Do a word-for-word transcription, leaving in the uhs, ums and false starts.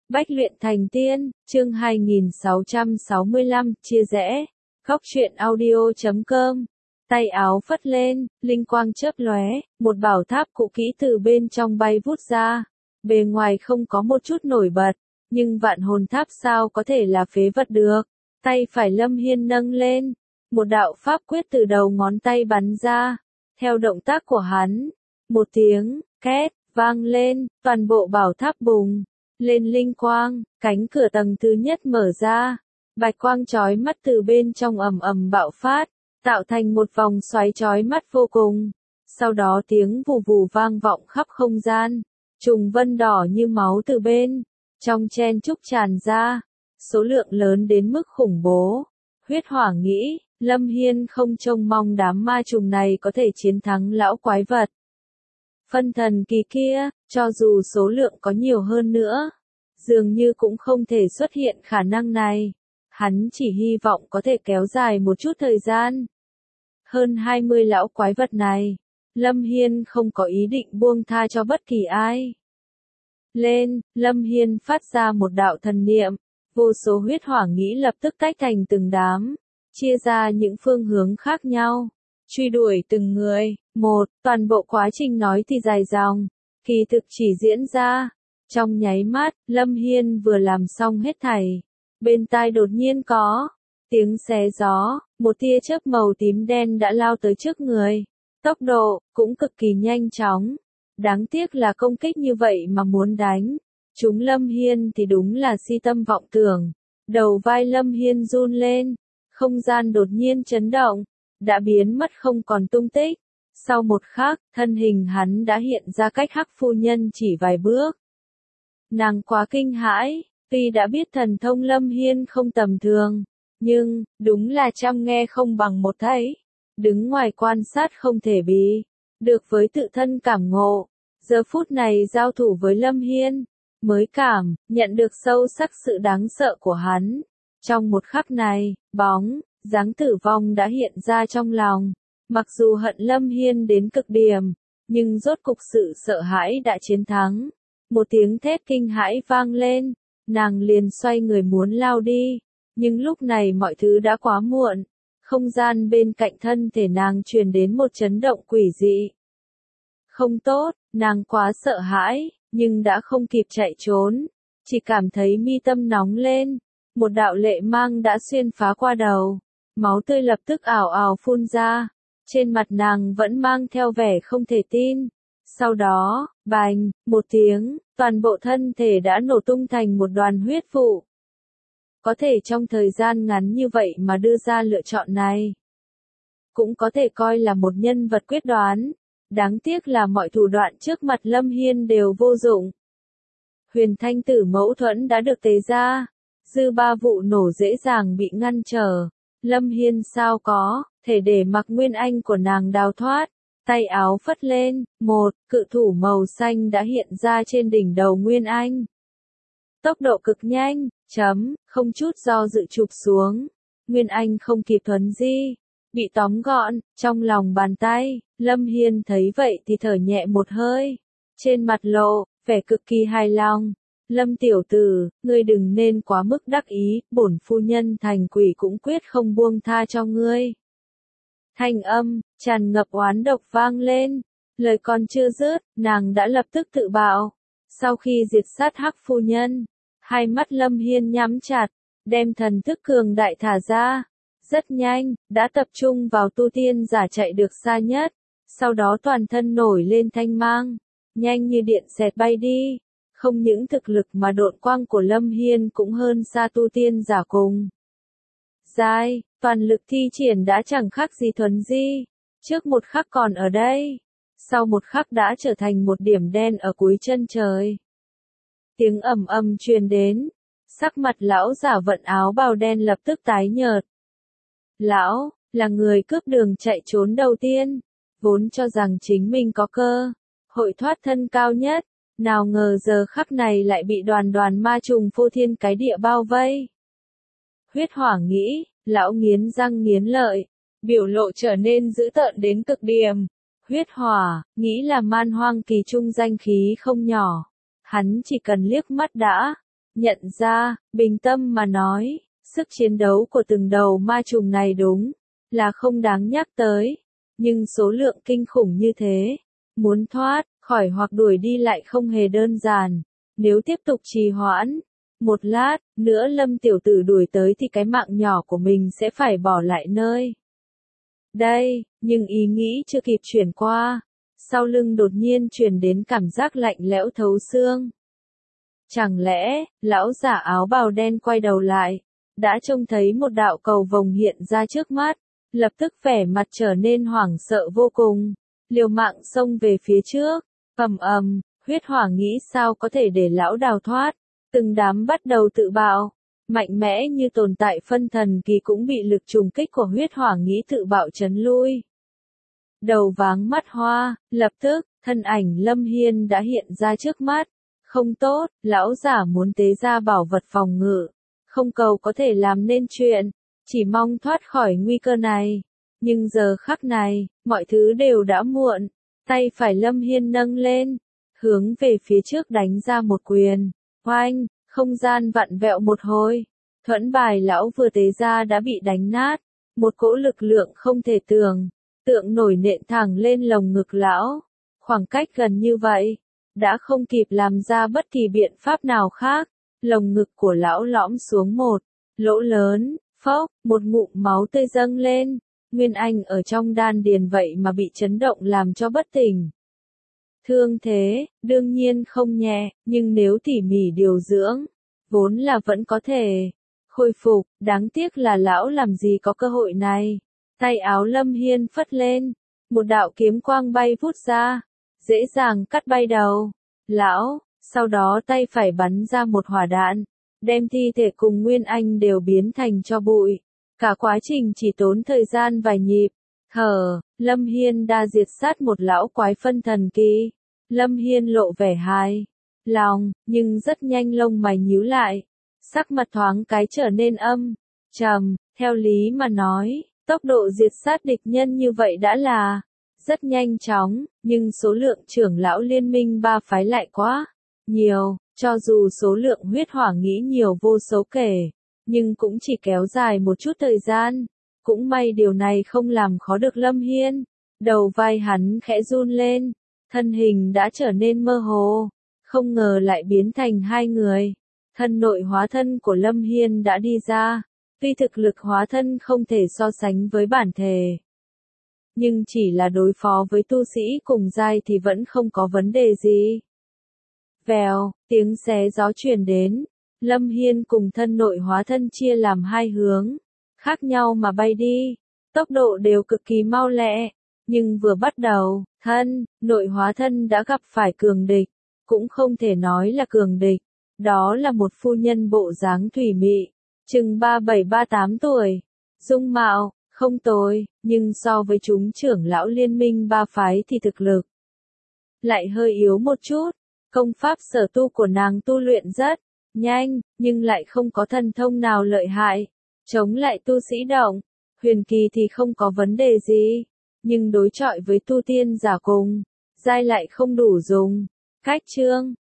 Bách luyện thành tiên, chương hai nghìn sáu trăm sáu mươi lăm, chia rẽ. Góc truyện audio chấm com. Tay áo phất lên, linh quang chớp lóe, một bảo tháp cũ kỹ từ bên trong bay vút ra. Bề ngoài không có một chút nổi bật, nhưng vạn hồn tháp sao có thể là phế vật được. Tay phải Lâm Hiên nâng lên, một đạo pháp quyết từ đầu ngón tay bắn ra. Theo động tác của hắn, một tiếng két vang lên, toàn bộ bảo tháp bùng lên linh quang, cánh cửa tầng thứ nhất mở ra, bạch quang chói mắt từ bên trong ầm ầm bạo phát, tạo thành một vòng xoáy chói mắt vô cùng. Sau đó tiếng vù vù vang vọng khắp không gian, trùng vân đỏ như máu từ bên trong chen trúc tràn ra, số lượng lớn đến mức khủng bố. Huyết Hỏa nghĩ, Lâm Hiên không trông mong đám ma trùng này có thể chiến thắng lão quái vật phân thần kỳ kia, cho dù số lượng có nhiều hơn nữa, dường như cũng không thể xuất hiện khả năng này. Hắn chỉ hy vọng có thể kéo dài một chút thời gian. Hơn hai mươi lão quái vật này, Lâm Hiên không có ý định buông tha cho bất kỳ ai. Lên, Lâm Hiên phát ra một đạo thần niệm, vô số huyết hỏa nghĩ lập tức tách thành từng đám, chia ra những phương hướng khác nhau, truy đuổi từng người. Một, toàn bộ quá trình nói thì dài dòng, kỳ thực chỉ diễn ra. Trong nháy mắt, Lâm Hiên vừa làm xong hết thảy. Bên tai đột nhiên có tiếng xé gió, một tia chớp màu tím đen đã lao tới trước người. Tốc độ cũng cực kỳ nhanh chóng. Đáng tiếc là công kích như vậy mà muốn đánh chúng Lâm Hiên thì đúng là si tâm vọng tưởng. Đầu vai Lâm Hiên run lên, không gian đột nhiên chấn động, đã biến mất không còn tung tích. Sau một khắc, thân hình hắn đã hiện ra cách Hắc phu nhân chỉ vài bước. Nàng quá kinh hãi, tuy đã biết thần thông Lâm Hiên không tầm thường, nhưng, đúng là trăm nghe không bằng một thấy. Đứng ngoài quan sát không thể bị được với tự thân cảm ngộ. Giờ phút này giao thủ với Lâm Hiên, mới cảm nhận được sâu sắc sự đáng sợ của hắn. Trong một khắc này, bóng dáng tử vong đã hiện ra trong lòng. Mặc dù hận Lâm Hiên đến cực điểm, nhưng rốt cục sự sợ hãi đã chiến thắng. Một tiếng thét kinh hãi vang lên, nàng liền xoay người muốn lao đi, nhưng lúc này mọi thứ đã quá muộn. Không gian bên cạnh thân thể nàng truyền đến một chấn động quỷ dị. Không tốt, nàng quá sợ hãi, nhưng đã không kịp chạy trốn, chỉ cảm thấy mi tâm nóng lên, một đạo lệ mang đã xuyên phá qua đầu, máu tươi lập tức ảo ảo phun ra. Trên mặt nàng vẫn mang theo vẻ không thể tin. Sau đó, bành, một tiếng, toàn bộ thân thể đã nổ tung thành một đoàn huyết vụ. Có thể trong thời gian ngắn như vậy mà đưa ra lựa chọn này, cũng có thể coi là một nhân vật quyết đoán. Đáng tiếc là mọi thủ đoạn trước mặt Lâm Hiên đều vô dụng. Huyền Thanh Tử mẫu thuẫn đã được tế ra, dư ba vụ nổ dễ dàng bị ngăn trở. Lâm Hiên sao có thể để mặc Nguyên Anh của nàng đào thoát. Tay áo phất lên, một cự thủ màu xanh đã hiện ra trên đỉnh đầu Nguyên Anh. Tốc độ cực nhanh, chấm, không chút do dự chụp xuống. Nguyên Anh không kịp thuấn di, bị tóm gọn trong lòng bàn tay. Lâm Hiên thấy vậy thì thở nhẹ một hơi, trên mặt lộ vẻ cực kỳ hài lòng. Lâm tiểu tử, ngươi đừng nên quá mức đắc ý, bổn phu nhân thành quỷ cũng quyết không buông tha cho ngươi. Thanh âm tràn ngập oán độc vang lên, lời còn chưa dứt, nàng đã lập tức tự bạo. Sau khi diệt sát Hắc phu nhân, hai mắt Lâm Hiên nhắm chặt, đem thần thức cường đại thả ra. Rất nhanh, đã tập trung vào tu tiên giả chạy được xa nhất, sau đó toàn thân nổi lên thanh mang, nhanh như điện xẹt bay đi. Không những thực lực mà độn quang của Lâm Hiên cũng hơn xa tu tiên giả cùng giai, toàn lực thi triển đã chẳng khác gì thuấn di. Trước một khắc còn ở đây, sau một khắc đã trở thành một điểm đen ở cuối chân trời. Tiếng ầm ầm truyền đến, sắc mặt lão giả vận áo bào đen lập tức tái nhợt. Lão là người cướp đường chạy trốn đầu tiên, vốn cho rằng chính mình có cơ hội thoát thân cao nhất, nào ngờ giờ khắc này lại bị đoàn đoàn ma trùng phô thiên cái địa bao vây. Huyết Hỏa nghĩ, lão nghiến răng nghiến lợi, biểu lộ trở nên dữ tợn đến cực điểm. Huyết Hỏa nghĩ là man hoang kỳ trung danh khí không nhỏ, hắn chỉ cần liếc mắt đã nhận ra, bình tâm mà nói, sức chiến đấu của từng đầu ma trùng này đúng là không đáng nhắc tới, nhưng số lượng kinh khủng như thế, muốn thoát khỏi hoặc đuổi đi lại không hề đơn giản, nếu tiếp tục trì hoãn, một lát nữa Lâm tiểu tử đuổi tới thì cái mạng nhỏ của mình sẽ phải bỏ lại nơi đây, nhưng ý nghĩ chưa kịp chuyển qua, sau lưng đột nhiên truyền đến cảm giác lạnh lẽo thấu xương. Chẳng lẽ, lão giả áo bào đen quay đầu lại, đã trông thấy một đạo cầu vồng hiện ra trước mắt, lập tức vẻ mặt trở nên hoảng sợ vô cùng, liều mạng xông về phía trước, ầm ầm, huyết hỏa nghĩ sao có thể để lão đào thoát, từng đám bắt đầu tự bạo, mạnh mẽ như tồn tại phân thần kỳ cũng bị lực trùng kích của huyết hỏa nghĩ tự bạo chấn lui. Đầu váng mắt hoa, lập tức, thân ảnh Lâm Hiên đã hiện ra trước mắt. Không tốt, lão giả muốn tế ra bảo vật phòng ngự. Không cầu có thể làm nên chuyện, chỉ mong thoát khỏi nguy cơ này. Nhưng giờ khắc này, mọi thứ đều đã muộn. Tay phải Lâm Hiên nâng lên, hướng về phía trước đánh ra một quyền. Oanh, không gian vặn vẹo một hồi. Thuẫn bài lão vừa tế ra đã bị đánh nát. Một cỗ lực lượng không thể tưởng tượng nổi nện thẳng lên lồng ngực lão. Khoảng cách gần như vậy, đã không kịp làm ra bất kỳ biện pháp nào khác. Lồng ngực của lão lõm xuống một lỗ lớn, phốc, một ngụm máu tươi dâng lên. Nguyên Anh ở trong đan điền vậy mà bị chấn động làm cho bất tỉnh. Thương thế, đương nhiên không nhẹ, nhưng nếu tỉ mỉ điều dưỡng, vốn là vẫn có thể khôi phục, đáng tiếc là lão làm gì có cơ hội này. Tay áo Lâm Hiên phất lên, một đạo kiếm quang bay vút ra, dễ dàng cắt bay đầu lão, sau đó tay phải bắn ra một hỏa đạn, đem thi thể cùng Nguyên Anh đều biến thành tro bụi. Cả quá trình chỉ tốn thời gian vài nhịp thở, Lâm Hiên đã diệt sát một lão quái phân thần kỳ. Lâm Hiên lộ vẻ hài lòng, nhưng rất nhanh lông mày nhíu lại, sắc mặt thoáng cái trở nên âm trầm. Theo lý mà nói, tốc độ diệt sát địch nhân như vậy đã là rất nhanh chóng, nhưng số lượng trưởng lão liên minh ba phái lại quá nhiều, cho dù số lượng huyết hỏa nghĩ nhiều vô số kể, nhưng cũng chỉ kéo dài một chút thời gian. Cũng may điều này không làm khó được Lâm Hiên. Đầu vai hắn khẽ run lên, thân hình đã trở nên mơ hồ, không ngờ lại biến thành hai người. Thân nội hóa thân của Lâm Hiên đã đi ra, tuy thực lực hóa thân không thể so sánh với bản thể, nhưng chỉ là đối phó với tu sĩ cùng giai thì vẫn không có vấn đề gì. Vèo, tiếng xé gió truyền đến, Lâm Hiên cùng thân nội hóa thân chia làm hai hướng khác nhau mà bay đi, tốc độ đều cực kỳ mau lẹ, nhưng vừa bắt đầu, thân nội hóa thân đã gặp phải cường địch, cũng không thể nói là cường địch, đó là một phu nhân bộ dáng thủy mị, chừng ba bảy ba tám tuổi, dung mạo không tồi, nhưng so với chúng trưởng lão liên minh ba phái thì thực lực lại hơi yếu một chút. Công pháp sở tu của nàng tu luyện rất nhanh, nhưng lại không có thần thông nào lợi hại. Chống lại tu sĩ động, huyền kỳ thì không có vấn đề gì, nhưng đối chọi với tu tiên giả cùng giai lại không đủ dùng. Cách chương